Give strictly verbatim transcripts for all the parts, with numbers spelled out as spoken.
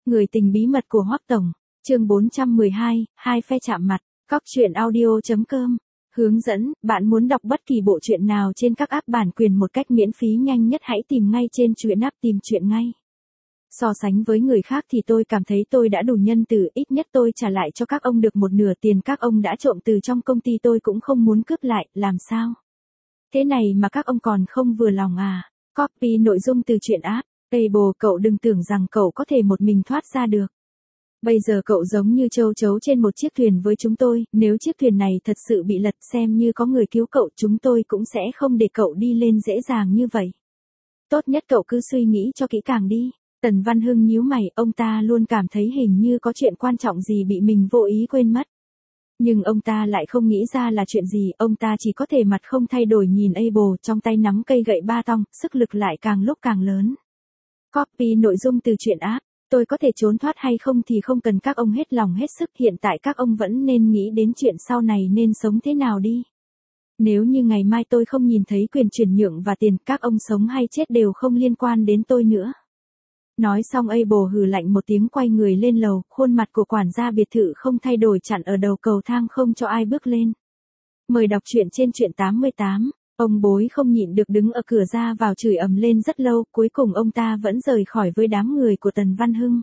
Người tình bí mật của Hoắc Tổng, chương bốn trăm mười hai, hai phe chạm mặt, cóc truyện audio chấm com. Hướng dẫn, bạn muốn đọc bất kỳ bộ truyện nào trên các app bản quyền một cách miễn phí nhanh nhất hãy tìm ngay trên truyện app tìm truyện ngay. So sánh với người khác thì tôi cảm thấy tôi đã đủ nhân từ, ít nhất tôi trả lại cho các ông được một nửa tiền các ông đã trộm từ trong công ty tôi cũng không muốn cướp lại, làm sao? Thế này mà các ông còn không vừa lòng à? Copy nội dung từ truyện app. Able, cậu đừng tưởng rằng cậu có thể một mình thoát ra được. Bây giờ cậu giống như châu chấu trên một chiếc thuyền với chúng tôi, nếu chiếc thuyền này thật sự bị lật xem như có người cứu cậu chúng tôi cũng sẽ không để cậu đi lên dễ dàng như vậy. Tốt nhất cậu cứ suy nghĩ cho kỹ càng đi. Tần Văn Hưng nhíu mày, ông ta luôn cảm thấy hình như có chuyện quan trọng gì bị mình vô ý quên mất. Nhưng ông ta lại không nghĩ ra là chuyện gì, ông ta chỉ có thể mặt không thay đổi nhìn Able trong tay nắm cây gậy ba tong, sức lực lại càng lúc càng lớn. Copy nội dung từ truyện app. Tôi có thể trốn thoát hay không thì không cần các ông hết lòng hết sức, hiện tại các ông vẫn nên nghĩ đến chuyện sau này nên sống thế nào đi. Nếu như ngày mai tôi không nhìn thấy quyền chuyển nhượng và tiền, các ông sống hay chết đều không liên quan đến tôi nữa. Nói xong Able hừ lạnh một tiếng quay người lên lầu, khuôn mặt của quản gia biệt thự không thay đổi chặn ở đầu cầu thang không cho ai bước lên. Mời đọc truyện trên truyện tám mươi tám. Ông bối không nhịn được đứng ở cửa ra vào chửi ầm lên rất lâu, cuối cùng ông ta vẫn rời khỏi với đám người của Tần Văn Hưng.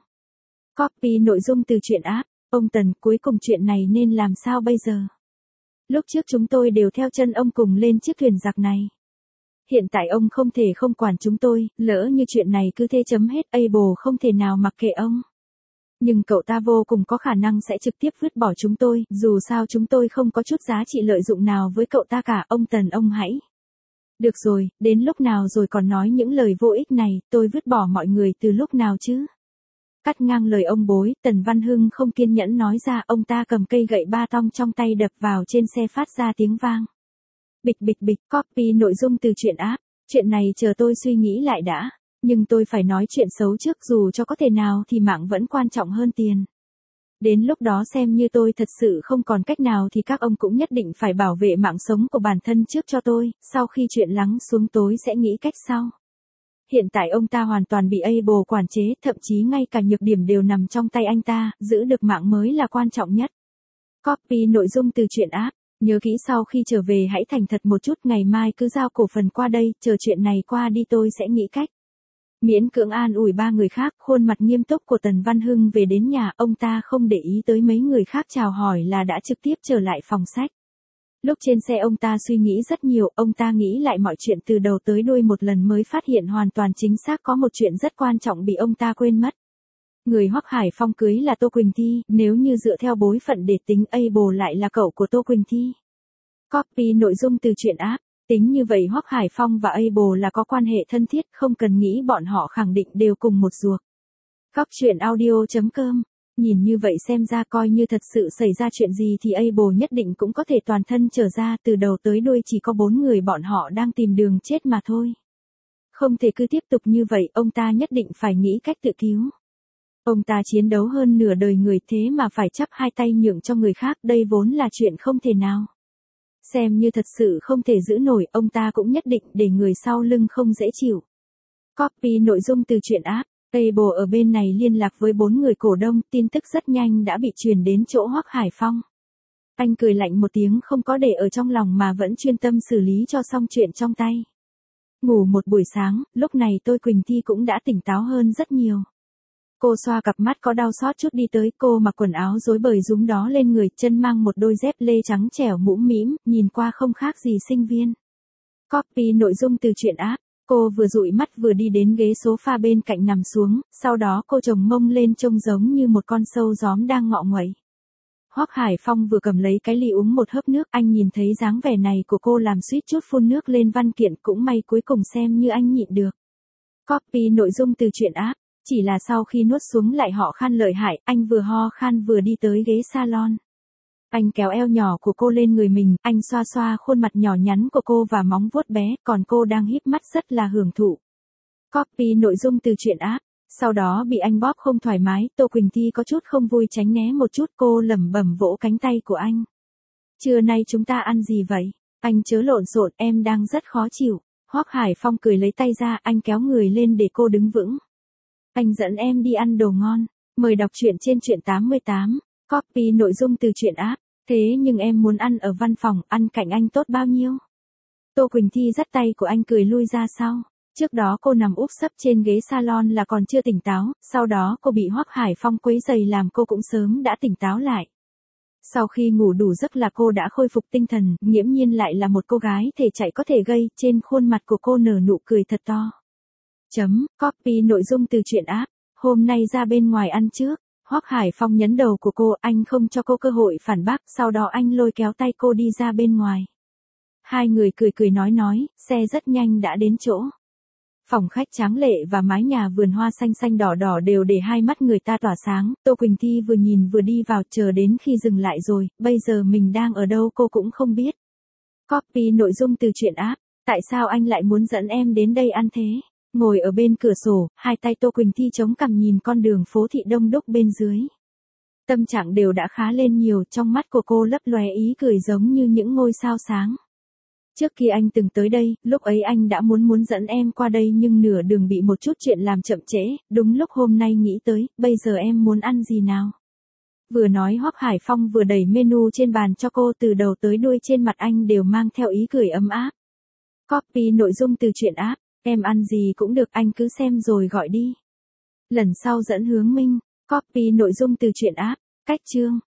Copy nội dung từ truyện app. Ông Tần, cuối cùng chuyện này nên làm sao bây giờ? Lúc trước chúng tôi đều theo chân ông cùng lên chiếc thuyền giặc này. Hiện tại ông không thể không quản chúng tôi, lỡ như chuyện này cứ thế chấm hết, Able không thể nào mặc kệ ông. Nhưng cậu ta vô cùng có khả năng sẽ trực tiếp vứt bỏ chúng tôi, dù sao chúng tôi không có chút giá trị lợi dụng nào với cậu ta cả, ông Tần ông hãy. Được rồi, đến lúc nào rồi còn nói những lời vô ích này, tôi vứt bỏ mọi người từ lúc nào chứ? Cắt ngang lời ông bối, Tần Văn Hưng không kiên nhẫn nói ra, ông ta cầm cây gậy ba tong trong tay đập vào trên xe phát ra tiếng vang. Bịch bịch bịch, copy nội dung từ truyện app. Chuyện này chờ tôi suy nghĩ lại đã. Nhưng tôi phải nói chuyện xấu trước, dù cho có thể nào thì mạng vẫn quan trọng hơn tiền. Đến lúc đó xem như tôi thật sự không còn cách nào thì các ông cũng nhất định phải bảo vệ mạng sống của bản thân trước cho tôi, sau khi chuyện lắng xuống tối sẽ nghĩ cách sau. Hiện tại ông ta hoàn toàn bị Able quản chế, thậm chí ngay cả nhược điểm đều nằm trong tay anh ta, giữ được mạng mới là quan trọng nhất. Copy nội dung từ truyện app. Nhớ kỹ sau khi trở về hãy thành thật một chút, ngày mai cứ giao cổ phần qua đây, chờ chuyện này qua đi tôi sẽ nghĩ cách. Miễn cưỡng an ủi ba người khác, khuôn mặt nghiêm túc của Tần Văn Hưng về đến nhà, ông ta không để ý tới mấy người khác chào hỏi là đã trực tiếp trở lại phòng sách. Lúc trên xe ông ta suy nghĩ rất nhiều, ông ta nghĩ lại mọi chuyện từ đầu tới đuôi một lần mới phát hiện hoàn toàn chính xác có một chuyện rất quan trọng bị ông ta quên mất. Người Hoắc Hải Phong cưới là Tô Quỳnh Thi, nếu như dựa theo bối phận để tính, Able lại là cậu của Tô Quỳnh Thi. Copy nội dung từ truyện app. Tính như vậy Hoắc Hải Phong và Able là có quan hệ thân thiết, không cần nghĩ bọn họ khẳng định đều cùng một ruột. Cóc truyện audio chấm com. Nhìn như vậy xem ra coi như thật sự xảy ra chuyện gì thì Able nhất định cũng có thể toàn thân trở ra, từ đầu tới đuôi chỉ có bốn người bọn họ đang tìm đường chết mà thôi. Không thể cứ tiếp tục như vậy, ông ta nhất định phải nghĩ cách tự cứu. Ông ta chiến đấu hơn nửa đời người thế mà phải chắp hai tay nhượng cho người khác, đây vốn là chuyện không thể nào. Xem như thật sự không thể giữ nổi, ông ta cũng nhất định để người sau lưng không dễ chịu. Copy nội dung từ truyện app. Able ở bên này liên lạc với bốn người cổ đông, tin tức rất nhanh đã bị truyền đến chỗ Hoắc Hải Phong. Anh cười lạnh một tiếng không có để ở trong lòng mà vẫn chuyên tâm xử lý cho xong chuyện trong tay. Ngủ một buổi sáng, lúc này Tô Quỳnh Thi cũng đã tỉnh táo hơn rất nhiều. Cô xoa cặp mắt có đau xót chút đi tới, cô mặc quần áo rối bời rúng đó lên người, chân mang một đôi dép lê trắng trẻo mũm mĩm, nhìn qua không khác gì sinh viên. Copy nội dung từ truyện app. Cô vừa dụi mắt vừa đi đến ghế sofa bên cạnh nằm xuống, sau đó cô chồng mông lên trông giống như một con sâu gióm đang ngọ nguậy. Hoắc Hải Phong vừa cầm lấy cái ly uống một hớp nước, anh nhìn thấy dáng vẻ này của cô làm suýt chút phun nước lên văn kiện, cũng may cuối cùng xem như anh nhịn được. Copy nội dung từ truyện app. Chỉ là sau khi nuốt xuống lại họ khan lợi hại, anh vừa ho khan vừa đi tới ghế salon. Anh kéo eo nhỏ của cô lên người mình, anh xoa xoa khuôn mặt nhỏ nhắn của cô và móng vuốt bé, còn cô đang híp mắt rất là hưởng thụ. Copy nội dung từ truyện app. Sau đó bị anh bóp không thoải mái, Tô Quỳnh Thi có chút không vui tránh né một chút, cô lẩm bẩm vỗ cánh tay của anh. Trưa nay chúng ta ăn gì vậy? Anh chớ lộn xộn, em đang rất khó chịu. Hoắc Hải Phong cười lấy tay ra, anh kéo người lên để cô đứng vững. Anh dẫn em đi ăn đồ ngon. Mời đọc truyện trên truyện tám mươi tám. Copy nội dung từ truyện app. Thế nhưng em muốn ăn ở văn phòng, ăn cạnh anh tốt bao nhiêu? Tô Quỳnh Thi dắt tay của anh cười lui ra sau. Trước đó cô nằm úp sấp trên ghế salon là còn chưa tỉnh táo, sau đó cô bị Hoắc Hải Phong quấy rầy làm cô cũng sớm đã tỉnh táo lại. Sau khi ngủ đủ giấc là cô đã khôi phục tinh thần, nghiễm nhiên lại là một cô gái thể chạy có thể gây, trên khuôn mặt của cô nở nụ cười thật to. Chấm, copy nội dung từ truyện app. Hôm nay ra bên ngoài ăn trước. Hoắc Hải Phong nhấn đầu của cô, anh không cho cô cơ hội phản bác, sau đó anh lôi kéo tay cô đi ra bên ngoài. Hai người cười cười nói nói, xe rất nhanh đã đến chỗ. Phòng khách tráng lệ và mái nhà vườn hoa xanh xanh đỏ đỏ đều để hai mắt người ta tỏa sáng, Tô Quỳnh Thi vừa nhìn vừa đi vào, chờ đến khi dừng lại rồi, bây giờ mình đang ở đâu cô cũng không biết. Copy nội dung từ truyện app. Tại sao anh lại muốn dẫn em đến đây ăn thế? Ngồi ở bên cửa sổ, hai tay Tô Quỳnh Thi chống cằm nhìn con đường phố thị đông đúc bên dưới. Tâm trạng đều đã khá lên nhiều, trong mắt của cô lấp lóe ý cười giống như những ngôi sao sáng. Trước khi anh từng tới đây, lúc ấy anh đã muốn muốn dẫn em qua đây nhưng nửa đường bị một chút chuyện làm chậm trễ, đúng lúc hôm nay nghĩ tới, bây giờ em muốn ăn gì nào? Vừa nói Hoắc Hải Phong vừa đẩy menu trên bàn cho cô, từ đầu tới đuôi trên mặt anh đều mang theo ý cười ấm áp. Copy nội dung từ truyện app. Em ăn gì cũng được, anh cứ xem rồi gọi đi. Lần sau dẫn Hướng Minh. Copy nội dung từ truyện app. Cách chương.